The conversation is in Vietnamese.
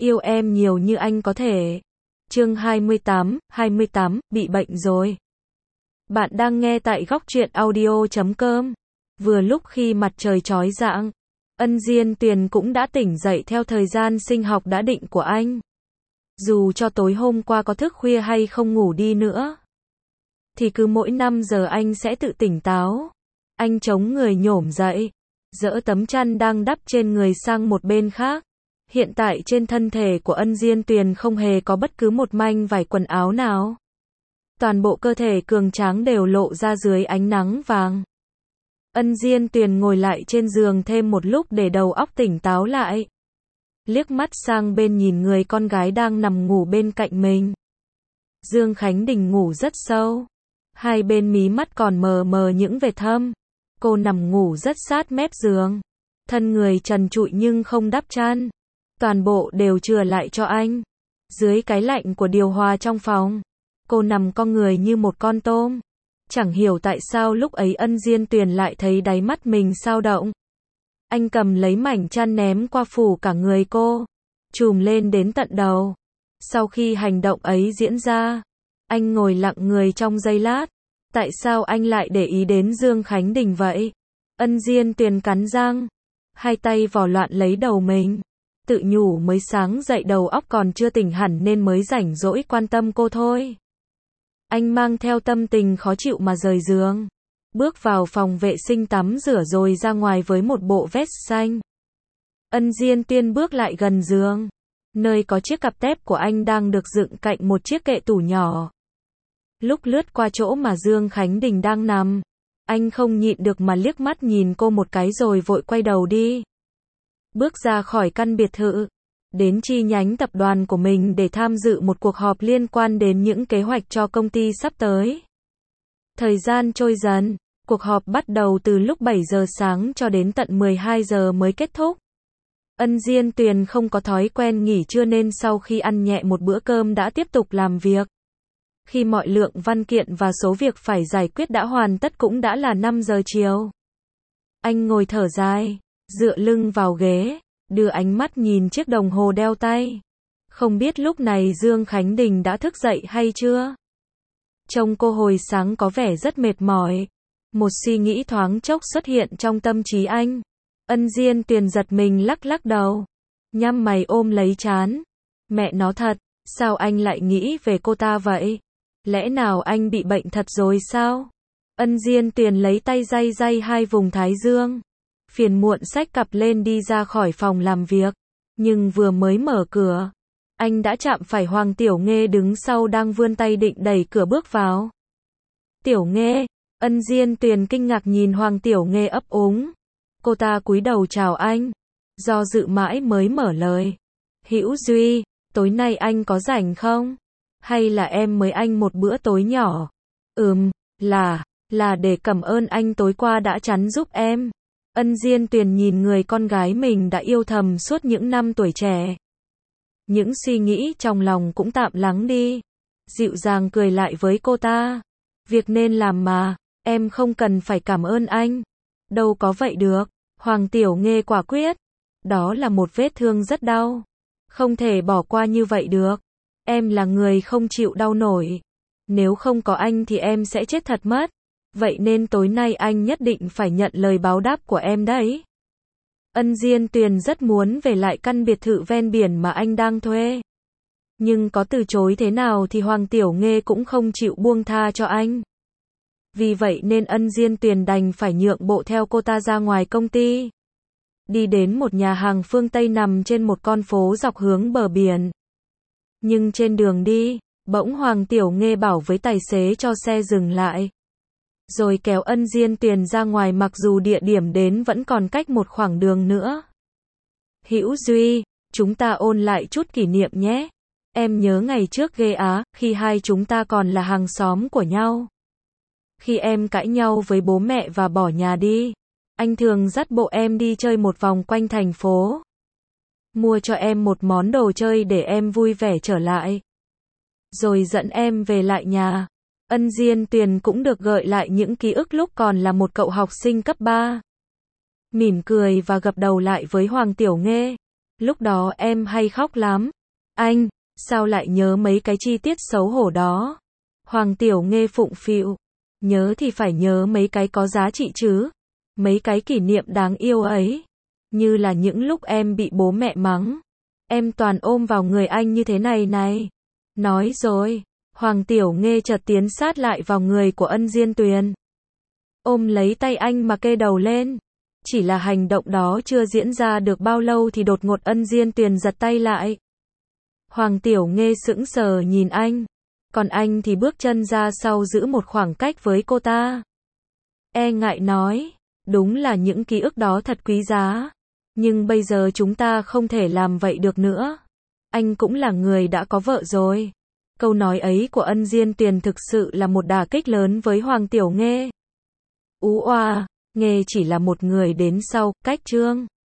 Yêu em nhiều như anh có thể. Chương 28, bị bệnh rồi. Bạn đang nghe tại góc truyện audio.com. Vừa lúc khi mặt trời chói rạng, Ân Diên Tuyền cũng đã tỉnh dậy theo thời gian sinh học đã định của anh. Dù cho tối hôm qua có thức khuya hay không ngủ đi nữa, thì cứ mỗi 5 giờ anh sẽ tự tỉnh táo. Anh chống người nhổm dậy, dỡ tấm chăn đang đắp trên người sang một bên khác. Hiện tại trên thân thể của Ân Diên Tuyền không hề có bất cứ một manh vải quần áo nào. Toàn bộ cơ thể cường tráng đều lộ ra dưới ánh nắng vàng. Ân Diên Tuyền ngồi lại trên giường thêm một lúc để đầu óc tỉnh táo lại. Liếc mắt sang bên nhìn người con gái đang nằm ngủ bên cạnh mình. Dương Khánh Đình ngủ rất sâu. Hai bên mí mắt còn mờ mờ những vệt thâm. Cô nằm ngủ rất sát mép giường. Thân người trần trụi nhưng không đắp chăn. Toàn bộ đều chừa lại cho anh. Dưới cái lạnh của điều hòa trong phòng, cô nằm cong người như một con tôm. Chẳng hiểu tại sao lúc ấy Ân Diên Tuyền lại thấy đáy mắt mình dao động. Anh cầm lấy mảnh chăn ném qua phủ cả người cô, trùm lên đến tận đầu. Sau khi hành động ấy diễn ra, anh ngồi lặng người trong giây lát. Tại sao anh lại để ý đến Dương Khánh Đình vậy? Ân Diên Tuyền cắn răng, hai tay vò loạn lấy đầu mình. Tự nhủ mới sáng dậy đầu óc còn chưa tỉnh hẳn nên mới rảnh rỗi quan tâm cô thôi. Anh mang theo tâm tình khó chịu mà rời giường. Bước vào phòng vệ sinh tắm rửa rồi ra ngoài với một bộ vest xanh. Ân Diên Tuyền bước lại gần giường, nơi có chiếc cặp tép của anh đang được dựng cạnh một chiếc kệ tủ nhỏ. Lúc lướt qua chỗ mà Dương Khánh Đình đang nằm, anh không nhịn được mà liếc mắt nhìn cô một cái rồi vội quay đầu đi. Bước ra khỏi căn biệt thự, đến chi nhánh tập đoàn của mình để tham dự một cuộc họp liên quan đến những kế hoạch cho công ty sắp tới. Thời gian trôi dần, cuộc họp bắt đầu từ lúc 7 giờ sáng cho đến tận 12 giờ mới kết thúc. Ân Diên Tuyền không có thói quen nghỉ trưa nên sau khi ăn nhẹ một bữa cơm đã tiếp tục làm việc. Khi mọi lượng văn kiện và số việc phải giải quyết đã hoàn tất cũng đã là 5 giờ chiều. Anh ngồi thở dài, dựa lưng vào ghế, đưa ánh mắt nhìn chiếc đồng hồ đeo tay. Không biết lúc này Dương Khánh Đình đã thức dậy hay chưa? Trông cô hồi sáng có vẻ rất mệt mỏi. Một suy nghĩ thoáng chốc xuất hiện trong tâm trí anh. Ân Diên Tuyền giật mình lắc lắc đầu, nhăn mày ôm lấy trán. Mẹ nó thật, sao anh lại nghĩ về cô ta vậy? Lẽ nào anh bị bệnh thật rồi sao? Ân Diên Tuyền lấy tay day hai vùng thái dương. Phiền muộn xách cặp lên đi ra khỏi phòng làm việc. Nhưng vừa mới mở cửa, anh đã chạm phải Hoàng Tiểu Nghê đứng sau đang vươn tay định đẩy cửa bước vào. Tiểu Nghê, Ân Diên Tuyền kinh ngạc nhìn Hoàng Tiểu Nghê ấp úng. Cô ta cúi đầu chào anh, do dự mãi mới mở lời. Hữu Duy, tối nay anh có rảnh không? Hay là em mời anh một bữa tối nhỏ? Là để cảm ơn anh tối qua đã chắn giúp em. Ân Diên Tuyền nhìn người con gái mình đã yêu thầm suốt những năm tuổi trẻ. Những suy nghĩ trong lòng cũng tạm lắng đi. Dịu dàng cười lại với cô ta. Việc nên làm mà, em không cần phải cảm ơn anh. Đâu có vậy được. Hoàng Tiểu Nghê quả quyết. Đó là một vết thương rất đau. Không thể bỏ qua như vậy được. Em là người không chịu đau nổi. Nếu không có anh thì em sẽ chết thật mất. Vậy nên tối nay anh nhất định phải nhận lời báo đáp của em đấy. Ân Diên Tuyền rất muốn về lại căn biệt thự ven biển mà anh đang thuê. Nhưng có từ chối thế nào thì Hoàng Tiểu Nghê cũng không chịu buông tha cho anh. Vì vậy nên Ân Diên Tuyền đành phải nhượng bộ theo cô ta ra ngoài công ty. Đi đến một nhà hàng phương Tây nằm trên một con phố dọc hướng bờ biển. Nhưng trên đường đi, bỗng Hoàng Tiểu Nghê bảo với tài xế cho xe dừng lại. Rồi kéo Ân Diên Tuyền ra ngoài mặc dù địa điểm đến vẫn còn cách một khoảng đường nữa. Hữu Duy, chúng ta ôn lại chút kỷ niệm nhé. Em nhớ ngày trước ghê á, khi hai chúng ta còn là hàng xóm của nhau. Khi em cãi nhau với bố mẹ và bỏ nhà đi, anh thường dắt bộ em đi chơi một vòng quanh thành phố. Mua cho em một món đồ chơi để em vui vẻ trở lại. Rồi dẫn em về lại nhà. Ân Diên Tuyền cũng được gợi lại những ký ức lúc còn là một cậu học sinh cấp 3. Mỉm cười và gập đầu lại với Hoàng Tiểu Nghê. Lúc đó em hay khóc lắm. Anh, sao lại nhớ mấy cái chi tiết xấu hổ đó? Hoàng Tiểu Nghê phụng phịu. Nhớ thì phải nhớ mấy cái có giá trị chứ. Mấy cái kỷ niệm đáng yêu ấy. Như là những lúc em bị bố mẹ mắng. Em toàn ôm vào người anh như thế này này. Nói rồi. Hoàng Tiểu Nghê chợt tiến sát lại vào người của Ân Diên Tuyền. Ôm lấy tay anh mà kê đầu lên. Chỉ là hành động đó chưa diễn ra được bao lâu thì đột ngột Ân Diên Tuyền giật tay lại. Hoàng Tiểu Nghê sững sờ nhìn anh. Còn anh thì bước chân ra sau giữ một khoảng cách với cô ta. E ngại nói. Đúng là những ký ức đó thật quý giá. Nhưng bây giờ chúng ta không thể làm vậy được nữa. Anh cũng là người đã có vợ rồi. Câu nói ấy của Ân Diên Tuyền thực sự là một đả kích lớn với Hoàng Tiểu Nghê. Ú oa, Nghê chỉ là một người đến sau, cách Trương.